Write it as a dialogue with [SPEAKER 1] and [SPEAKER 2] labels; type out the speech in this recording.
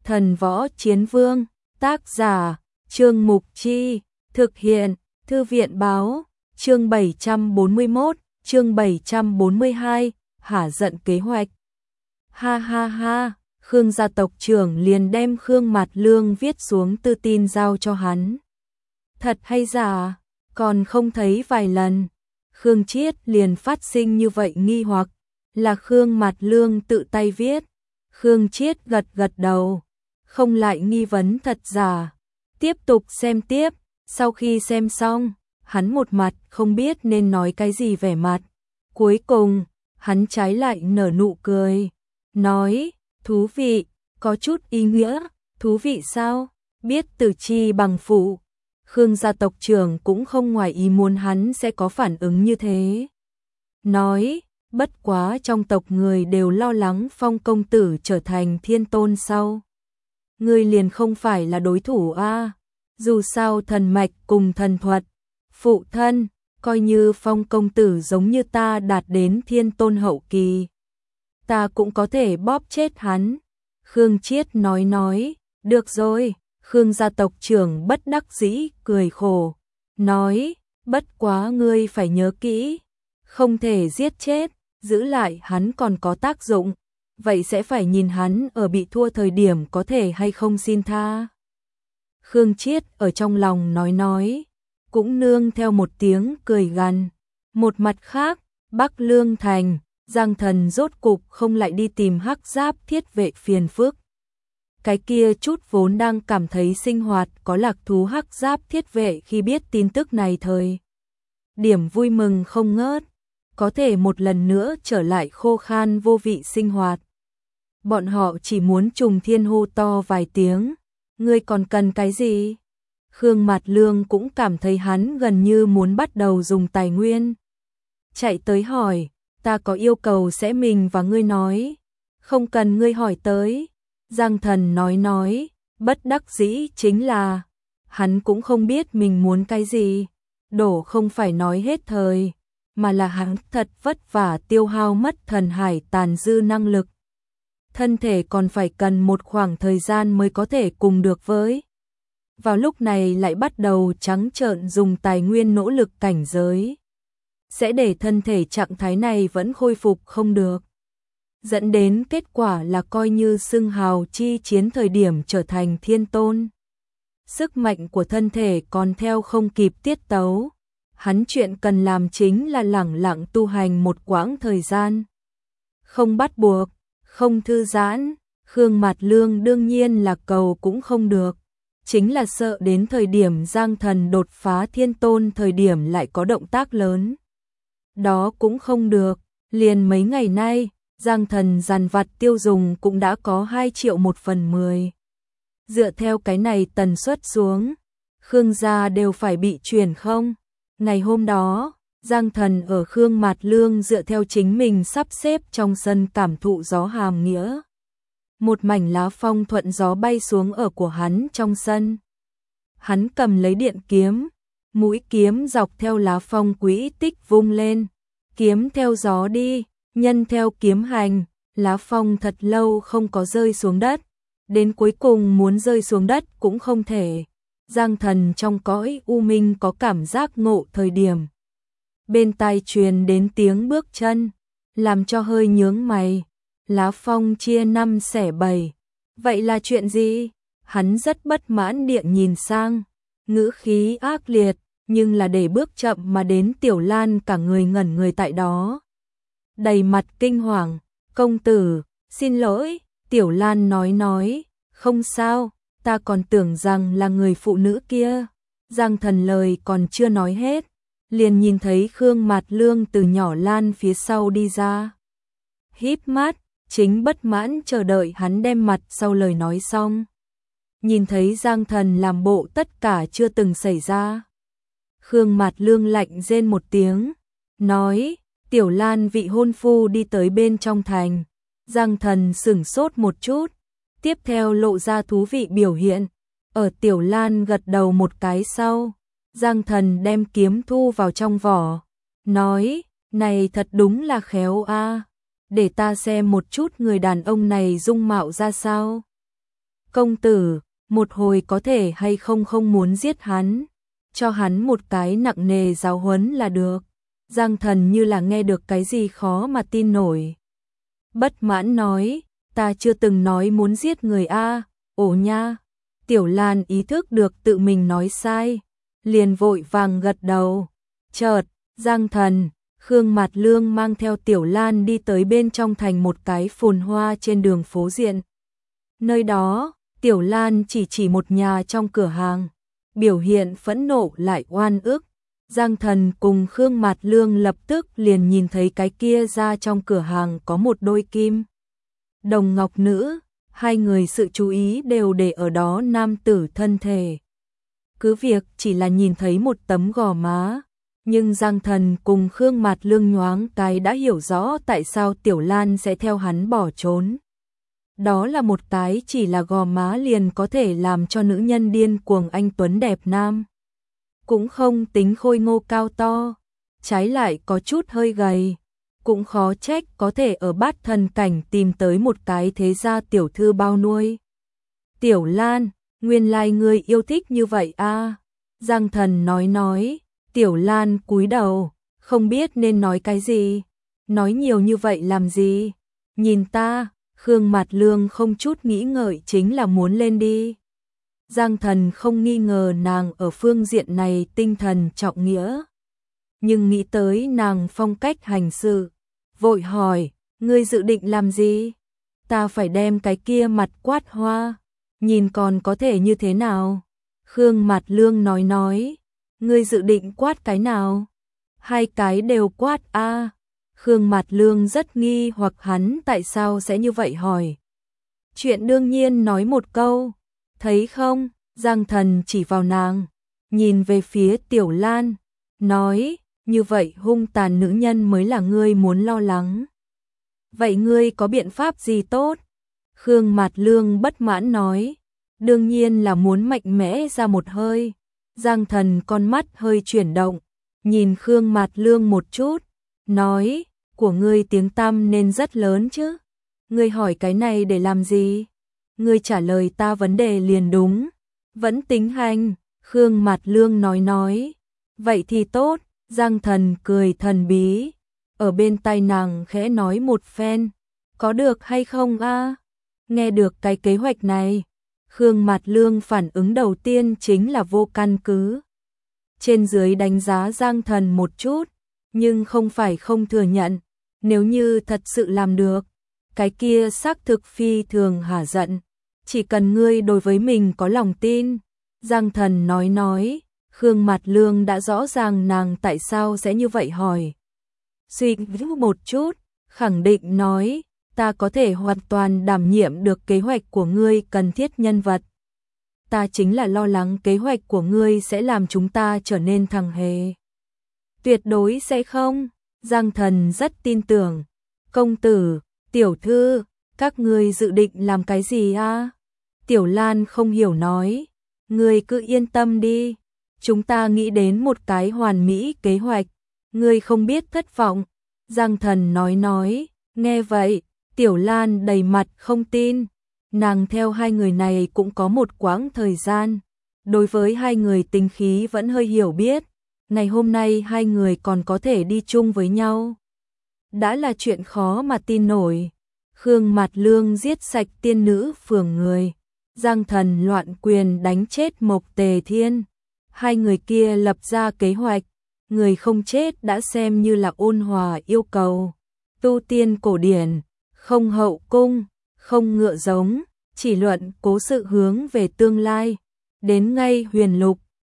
[SPEAKER 1] Thần Võ Chiến Vương, tác giả, Trương Mục Chi, thực hiện, Thư viện báo, chương 741, chương 742, hả giận kế hoạch. Ha ha ha, Khương gia tộc trưởng liền đem Khương Mạt Lương viết xuống thư tin giao cho hắn. Thật hay giả, còn không thấy vài lần. Khương Chiết liền phát sinh như vậy nghi hoặc, là Khương Mạt Lương tự tay viết. Khương Chiết gật gật đầu, không lại nghi vấn thật giả. Tiếp tục xem tiếp, sau khi xem xong, hắn một mặt không biết nên nói cái gì vẻ mặt. Cuối cùng, hắn trái lại nở nụ cười, nói, thú vị, có chút ý nghĩa, thú vị sao, biết từ chi bằng phụ. Khương gia tộc trưởng cũng không ngoài ý muốn hắn sẽ có phản ứng như thế. Nói, bất quá trong tộc người đều lo lắng Phong công tử trở thành thiên tôn sau. Ngươi liền không phải là đối thủ a. Dù sao thần mạch cùng thần thuật, phụ thân, coi như Phong công tử giống như ta đạt đến thiên tôn hậu kỳ, ta cũng có thể bóp chết hắn. Khương Chiết nói, được rồi. Khương gia tộc trưởng bất đắc dĩ cười khổ, nói, bất quá ngươi phải nhớ kỹ, không thể giết chết, giữ lại hắn còn có tác dụng, vậy sẽ phải nhìn hắn ở bị thua thời điểm có thể hay không xin tha. Khương Chiết ở trong lòng nói, cũng nương theo một tiếng cười gằn. Một mặt khác, Bắc Lương Thành, Giang Thần rốt cục không lại đi tìm Hắc Giáp Thiết Vệ phiền phức. Cái kia chút vốn đang cảm thấy sinh hoạt có lạc thú Hắc Giáp Thiết Vệ khi biết tin tức này thời điểm vui mừng không ngớt, có thể một lần nữa trở lại khô khan vô vị sinh hoạt. Bọn họ chỉ muốn trùng thiên hô to vài tiếng, ngươi còn cần cái gì? Khương Mạt Lương cũng cảm thấy hắn gần như muốn bắt đầu dùng tài nguyên. Chạy tới hỏi, ta có yêu cầu sẽ mình và ngươi nói, không cần ngươi hỏi tới. Giang Thần nói, bất đắc dĩ chính là, hắn cũng không biết mình muốn cái gì, đổ không phải nói hết thời, mà là hắn thật vất vả tiêu hao mất thần hải tàn dư năng lực. Thân thể còn phải cần một khoảng thời gian mới có thể cùng được với. Vào lúc này lại bắt đầu trắng trợn dùng tài nguyên nỗ lực cảnh giới. Sẽ để thân thể trạng thái này vẫn khôi phục không được. Dẫn đến kết quả là coi như xưng hào chi chiến thời điểm trở thành thiên tôn. Sức mạnh của thân thể còn theo không kịp tiết tấu. Hắn chuyện cần làm chính là lẳng lặng tu hành một quãng thời gian. Không bắt buộc, không thư giãn, Khương Mạt Lương đương nhiên là cầu cũng không được. Chính là sợ đến thời điểm Giang Thần đột phá thiên tôn thời điểm lại có động tác lớn. Đó cũng không được, liền mấy ngày nay, Giang Thần dằn vặt tiêu dùng cũng đã có 2 triệu 1/10. Dựa theo cái này tần suất xuống, Khương gia đều phải bị chuyển không? Ngày hôm đó, Giang Thần ở Khương Mạt Lương dựa theo chính mình sắp xếp trong sân cảm thụ gió hàm nghĩa. Một mảnh lá phong thuận gió bay xuống ở của hắn trong sân. Hắn cầm lấy điện kiếm, mũi kiếm dọc theo lá phong quỹ tích vung lên, kiếm theo gió đi. Nhân theo kiếm hành, lá phong thật lâu không có rơi xuống đất, đến cuối cùng muốn rơi xuống đất cũng không thể. Giang Thần trong cõi u minh có cảm giác ngộ thời điểm. Bên tai truyền đến tiếng bước chân, làm cho hơi nhướng mày. Lá phong chia 5 xẻ 7. Vậy là chuyện gì? Hắn rất bất mãn điện nhìn sang, ngữ khí ác liệt, nhưng là để bước chậm mà đến Tiểu Lan cả người ngẩn người tại đó. Đầy mặt kinh hoàng, công tử, xin lỗi, Tiểu Lan nói, không sao, ta còn tưởng rằng là người phụ nữ kia. Giang Thần lời còn chưa nói hết, liền nhìn thấy Khương Mạt Lương từ nhỏ Lan phía sau đi ra. Híp mắt, chính bất mãn chờ đợi hắn đem mặt sau lời nói xong. Nhìn thấy Giang Thần làm bộ tất cả chưa từng xảy ra. Khương Mạt Lương lạnh rên một tiếng, nói, Tiểu Lan vị hôn phu đi tới bên trong thành. Giang Thần sửng sốt một chút, tiếp theo lộ ra thú vị biểu hiện. Ở Tiểu Lan gật đầu một cái sau, Giang Thần đem kiếm thu vào trong vỏ, nói, này thật đúng là khéo a, để ta xem một chút người đàn ông này dung mạo ra sao. Công tử, một hồi có thể hay không không muốn giết hắn, cho hắn một cái nặng nề giáo huấn là được. Giang Thần như là nghe được cái gì khó mà tin nổi. Bất mãn nói, ta chưa từng nói muốn giết người a. Ồ nha. Tiểu Lan ý thức được tự mình nói sai, liền vội vàng gật đầu. Chợt, Giang Thần, Khương Mạt Lương mang theo Tiểu Lan đi tới bên trong thành một cái phồn hoa trên đường phố diện. Nơi đó, Tiểu Lan chỉ một nhà trong cửa hàng, biểu hiện phẫn nộ lại oan ức. Giang Thần cùng Khương Mạt Lương lập tức liền nhìn thấy cái kia ra trong cửa hàng có một đôi kim đồng ngọc nữ, hai người sự chú ý đều để ở đó nam tử thân thể. Cứ việc chỉ là nhìn thấy một tấm gò má, nhưng Giang Thần cùng Khương Mạt Lương nhoáng cái đã hiểu rõ tại sao Tiểu Lan sẽ theo hắn bỏ trốn. Đó là một cái chỉ là gò má liền có thể làm cho nữ nhân điên cuồng anh tuấn đẹp nam. Cũng không tính khôi ngô cao to, trái lại có chút hơi gầy. Cũng khó trách có thể ở bát thần cảnh tìm tới một cái thế gia tiểu thư bao nuôi. Tiểu Lan, nguyên lai ngươi yêu thích như vậy a. Giang Thần nói. Tiểu Lan cúi đầu, không biết nên nói cái gì. Nói nhiều như vậy làm gì? Nhìn ta. Khương Mạt Lương không chút nghĩ ngợi chính là muốn lên đi. Giang Thần không nghi ngờ nàng ở phương diện này tinh thần trọng nghĩa. Nhưng nghĩ tới nàng phong cách hành sự, vội hỏi, ngươi dự định làm gì? Ta phải đem cái kia mặt quát hoa, nhìn còn có thể như thế nào? Khương Mạt Lương nói, ngươi dự định quát cái nào? Hai cái đều quát a. Khương Mạt Lương rất nghi hoặc hắn tại sao sẽ như vậy hỏi. Chuyện đương nhiên nói một câu, thấy không? Giang Thần chỉ vào nàng, nhìn về phía Tiểu Lan, nói, như vậy hung tàn nữ nhân mới là ngươi muốn lo lắng. Vậy ngươi có biện pháp gì tốt? Khương Mạt Lương bất mãn nói, đương nhiên là muốn mạnh mẽ ra một hơi. Giang Thần con mắt hơi chuyển động, nhìn Khương Mạt Lương một chút, nói, của ngươi tiếng tăm nên rất lớn chứ. Ngươi hỏi cái này để làm gì? Ngươi trả lời ta vấn đề liền đúng. Vẫn tính hành, Khương Mạt Lương nói. Vậy thì tốt, Giang Thần cười thần bí. Ở bên tai nàng khẽ nói một phen. Có được hay không a? Nghe được cái kế hoạch này, Khương Mạt Lương phản ứng đầu tiên chính là vô căn cứ. Trên dưới đánh giá Giang Thần một chút, nhưng không phải không thừa nhận. Nếu như thật sự làm được, cái kia xác thực phi thường hả giận. Chỉ cần ngươi đối với mình có lòng tin. Giang Thần nói, Khương Mạt Lương đã rõ ràng nàng tại sao sẽ như vậy hỏi. Suy nghĩ một chút, khẳng định nói, ta có thể hoàn toàn đảm nhiệm được kế hoạch của ngươi cần thiết nhân vật. Ta chính là lo lắng kế hoạch của ngươi sẽ làm chúng ta trở nên thằng hề. Tuyệt đối sẽ không, Giang Thần rất tin tưởng. Công tử, tiểu thư, các ngươi dự định làm cái gì a? Tiểu Lan không hiểu nói, ngươi cứ yên tâm đi, chúng ta nghĩ đến một cái hoàn mỹ kế hoạch, ngươi không biết thất vọng. Giang Thần nói, nghe vậy, Tiểu Lan đầy mặt không tin, nàng theo hai người này cũng có một quãng thời gian, đối với hai người tính khí vẫn hơi hiểu biết, ngày hôm nay hai người còn có thể đi chung với nhau. Đã là chuyện khó mà tin nổi. Khương Mạt Lương giết sạch tiên nữ phường người, Giang Thần loạn quyền đánh chết Mộc Tề Thiên. Hai người kia lập ra kế hoạch, người không chết đã xem như là ôn hòa yêu cầu. Tu tiên cổ điển, không hậu cung, không ngựa giống, chỉ luận cố sự hướng về tương lai. Đến ngay huyền lục,